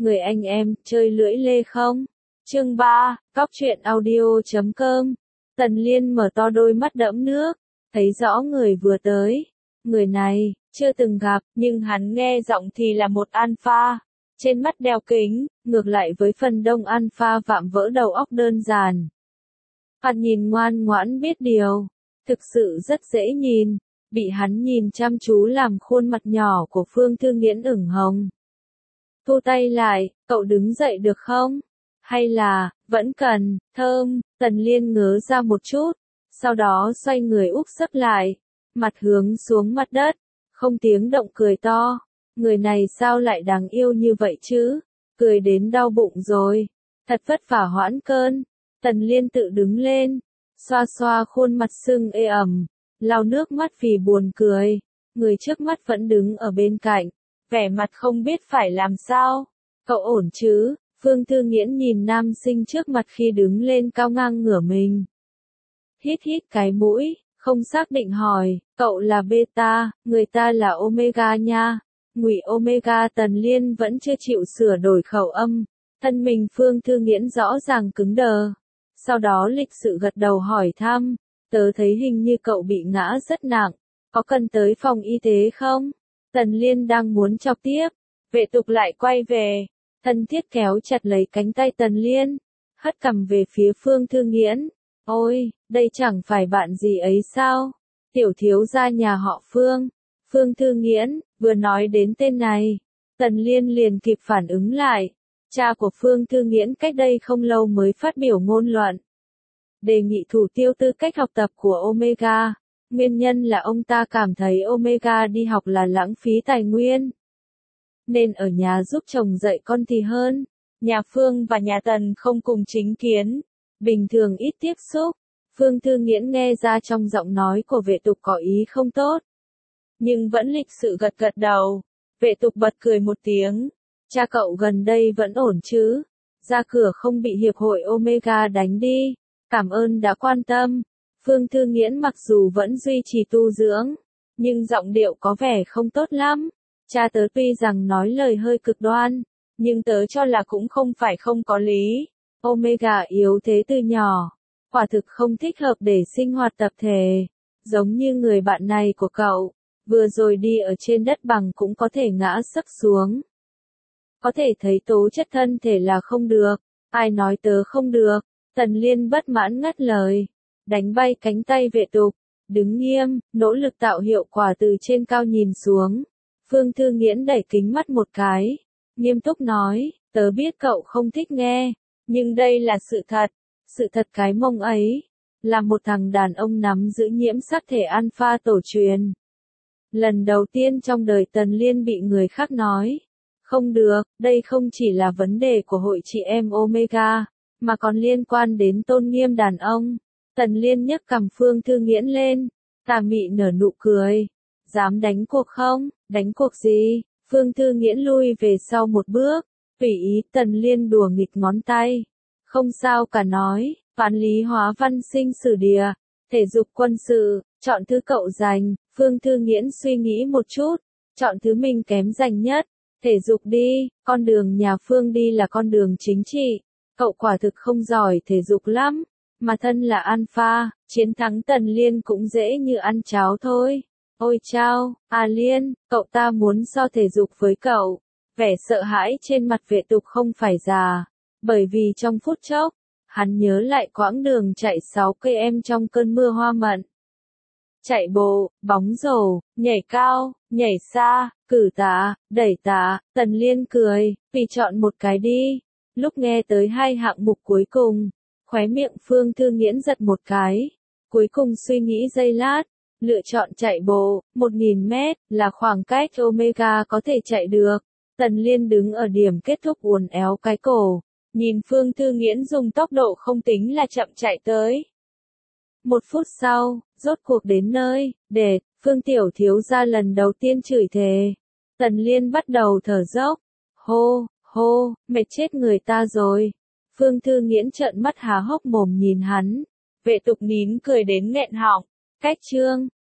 người anh em, chơi lưỡi lê không? Chương 3, Cóc truyện audio.com. Tần Liên mở to đôi mắt đẫm nước, thấy rõ người vừa tới. Người này, chưa từng gặp, nhưng hắn nghe giọng thì là một alpha. Trên mắt đeo kính, ngược lại với phần đông alpha vạm vỡ đầu óc đơn giản. Hắn nhìn ngoan ngoãn biết điều, thực sự rất dễ nhìn, bị hắn nhìn chăm chú làm khuôn mặt nhỏ của Phương Thư Nghiễn ửng hồng. Thu tay lại, cậu đứng dậy được không? Hay là, vẫn cần, thơm, Tần Liên ngớ ra một chút, sau đó xoay người úp sấp lại, mặt hướng xuống mặt đất, không tiếng động cười to. Người này sao lại đáng yêu như vậy chứ? Cười đến đau bụng rồi. Thật vất vả hoãn cơn. Tần Liên tự đứng lên, xoa xoa khuôn mặt sưng ê ẩm, lau nước mắt vì buồn cười. Người trước mắt vẫn đứng ở bên cạnh, vẻ mặt không biết phải làm sao. Cậu ổn chứ? Phương Thư Nghiễn nhìn nam sinh trước mặt khi đứng lên cao ngang ngửa mình. Hít hít cái mũi, không xác định hỏi, cậu là beta, người ta là omega nha. Ngụy omega. Tần Liên vẫn chưa chịu sửa đổi khẩu âm, thân mình Phương Thư Nghiễn rõ ràng cứng đờ. Sau đó lịch sự gật đầu hỏi thăm, tớ thấy hình như cậu bị ngã rất nặng, có cần tới phòng y tế không? Tần Liên đang muốn chọc tiếp, vệ tục lại quay về, thân thiết kéo chặt lấy cánh tay Tần Liên, hất cằm về phía Phương Thư Nghiễn. Ôi, đây chẳng phải bạn gì ấy sao? Tiểu thiếu gia nhà họ Phương. Phương Thư Nghiễn, vừa nói đến tên này, Tần Liên liền kịp phản ứng lại. Cha của Phương Thư Nghiễn cách đây không lâu mới phát biểu ngôn luận, đề nghị thủ tiêu tư cách học tập của Omega. Nguyên nhân là ông ta cảm thấy Omega đi học là lãng phí tài nguyên, nên ở nhà giúp chồng dạy con thì hơn. Nhà Phương và nhà Tần không cùng chính kiến, bình thường ít tiếp xúc. Phương Thư Nghiễn nghe ra trong giọng nói của vệ tục có ý không tốt, nhưng vẫn lịch sự gật gật đầu. Vệ tục bật cười một tiếng. Cha cậu gần đây vẫn ổn chứ? Ra cửa không bị hiệp hội Omega đánh đi? Cảm ơn đã quan tâm. Phương Thư Nghiễn mặc dù vẫn duy trì tu dưỡng, nhưng giọng điệu có vẻ không tốt lắm. Cha tớ tuy rằng nói lời hơi cực đoan, nhưng tớ cho là cũng không phải không có lý. Omega yếu thế từ nhỏ, quả thực không thích hợp để sinh hoạt tập thể, giống như người bạn này của cậu, vừa rồi đi ở trên đất bằng cũng có thể ngã sấp xuống. Có thể thấy tố chất thân thể là không được. Ai nói tớ không được? Tần Liên bất mãn ngắt lời, đánh bay cánh tay vệ tục, đứng nghiêm, nỗ lực tạo hiệu quả từ trên cao nhìn xuống. Phương Thư Nghiễn đẩy kính mắt một cái, nghiêm túc nói, tớ biết cậu không thích nghe, nhưng đây là sự thật. Sự thật cái mông ấy, là một thằng đàn ông nắm giữ nhiễm sắc thể alpha tổ truyền. Lần đầu tiên trong đời Tần Liên bị người khác nói, không được, đây không chỉ là vấn đề của hội chị em Omega, mà còn liên quan đến tôn nghiêm đàn ông. Tần Liên nhấc cằm Phương Thư Nghiễn lên, tà mị nở nụ cười. Dám đánh cuộc không? Đánh cuộc gì? Phương Thư Nghiễn lui về sau một bước, tùy ý. Tần Liên đùa nghịch ngón tay. Không sao cả nói, toán lý hóa văn sinh sử địa, thể dục quân sự, chọn thứ cậu giành. Phương Thư Nghiễn suy nghĩ một chút, chọn thứ mình kém giành nhất. Thể dục đi, con đường nhà Phương đi là con đường chính trị. Cậu quả thực không giỏi thể dục lắm, mà thân là alpha, chiến thắng Tần Liên cũng dễ như ăn cháo thôi. Ôi chao, Liên, cậu ta muốn so thể dục với cậu. Vẻ sợ hãi trên mặt vệ tục không phải già, bởi vì trong phút chốc, hắn nhớ lại quãng đường chạy 6 km trong cơn mưa hoa mận. Chạy bộ, bóng rổ, nhảy cao, nhảy xa, cử tạ, đẩy tạ. Tần Liên cười, vì chọn một cái đi. Lúc nghe tới hai hạng mục cuối cùng, khóe miệng Phương Thư Nghiễn giật một cái. Cuối cùng suy nghĩ giây lát, lựa chọn chạy bộ. 1000 mét là khoảng cách Omega có thể chạy được. Tần Liên đứng ở điểm kết thúc uốn éo cái cổ, nhìn Phương Thư Nghiễn dùng tốc độ không tính là chậm chạy tới. 1 phút sau, rốt cuộc đến nơi. Đệt, Phương tiểu thiếu gia lần đầu tiên chửi thề. Tần Liên bắt đầu thở dốc. Hô, hô, mệt chết người ta rồi. Phương Thư Nghiễn trợn mắt há hốc mồm nhìn hắn. Vệ tục nín cười đến nghẹn họng. Cách chương.